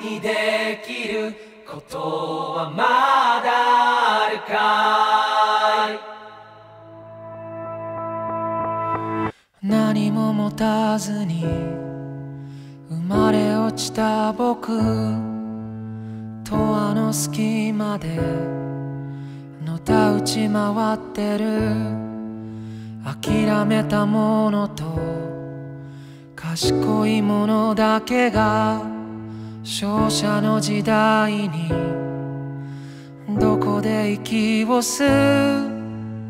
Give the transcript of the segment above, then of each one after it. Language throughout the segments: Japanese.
にできることはまだあるかい。何も持たずに生まれ落ちた僕とあの隙間でのたうち回ってる諦めたものと賢いものだけが勝者の時代にどこで息を吸う。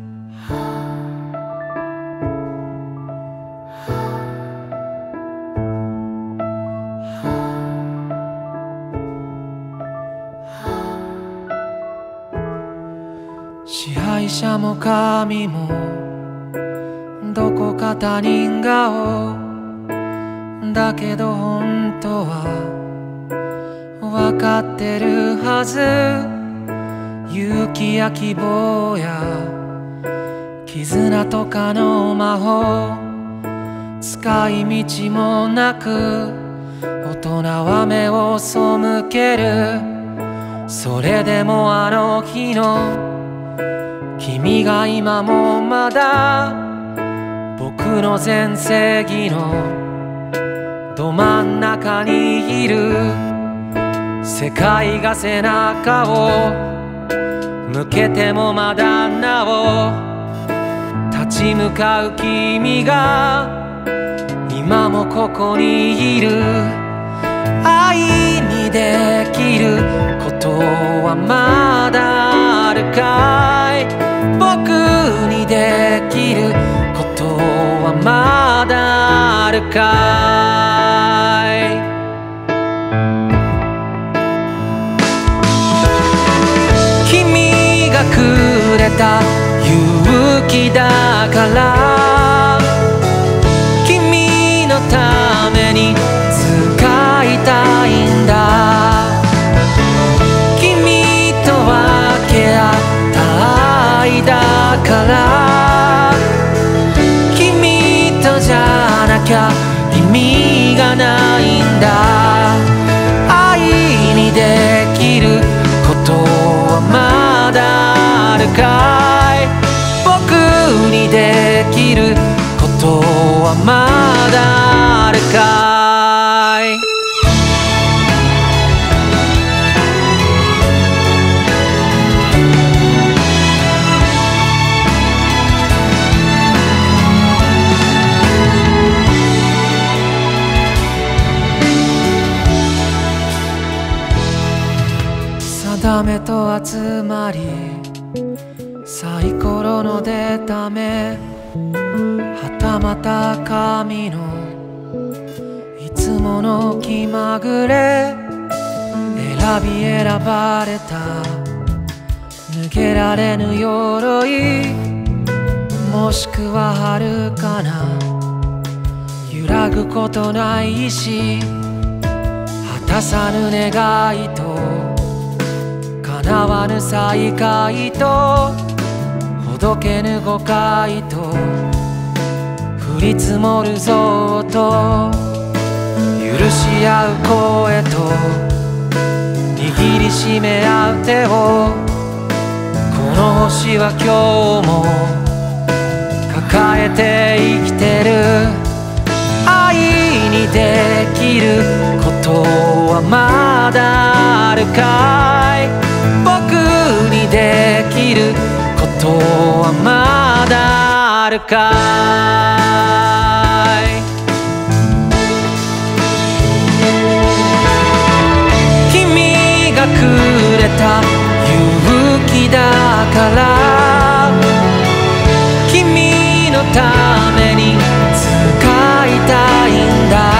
支配者も神もどこか他人顔だけど本当は分かってるはず。勇気や希望や絆とかの魔法使い道もなく大人は目を背ける。それでもあの日の君が今もまだ僕の全盛期のど真ん中にいる。世界が背中を向けてもまだなお立ち向かう君が今もここにいる。愛にできることはまだあるかい。僕にできることはまだあるかい。君がくれた勇気だから君のために使いたいんだ。君と分け合った愛だから君とじゃなきゃ意味がないんだ。愛にできることはまだあるかい。僕にできることはまだあるかい。定めと集まりサイコロの出た目はたまた神のいつもの気まぐれ選び選ばれた抜けられぬ鎧もしくは遥かな揺らぐことない意志果たさぬ願いと叶わぬ再会とほどけぬ誤解と降り積もるぞと許し合う声と握りしめ合う手をこの星は今日も抱えて生きてる。愛にできることはまだあるかい。僕にできることはまだあるかい。君がくれた勇気だから君のために使いたいんだ。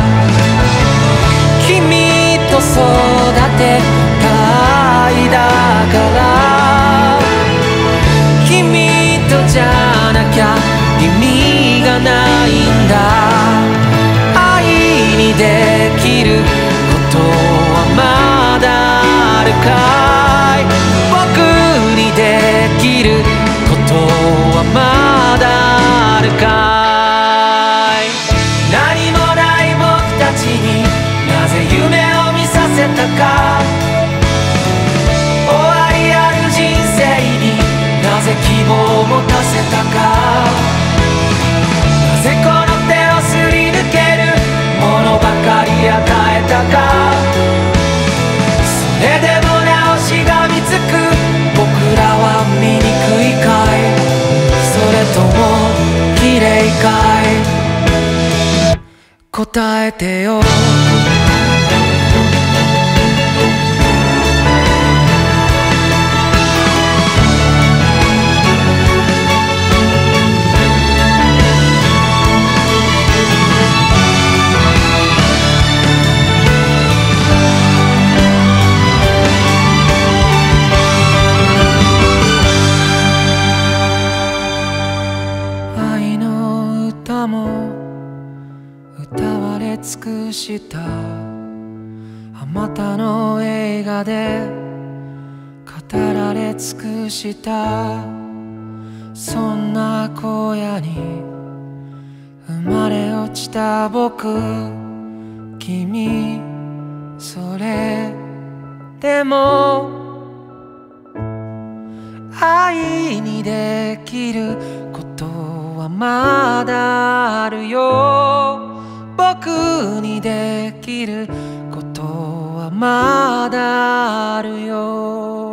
君と育てた愛だから君とじゃなきゃ意味がないんだ。愛にできることはまだあるかい。僕にできることはまだあるかい。何もない僕たちになぜ夢を見させたてよ。愛の歌も歌われ尽くしたあまたの映画で語られ尽くした、そんな荒野に生まれ落ちた僕、君それでも愛にできることはまだあるよ。僕にできることはまだあるよ。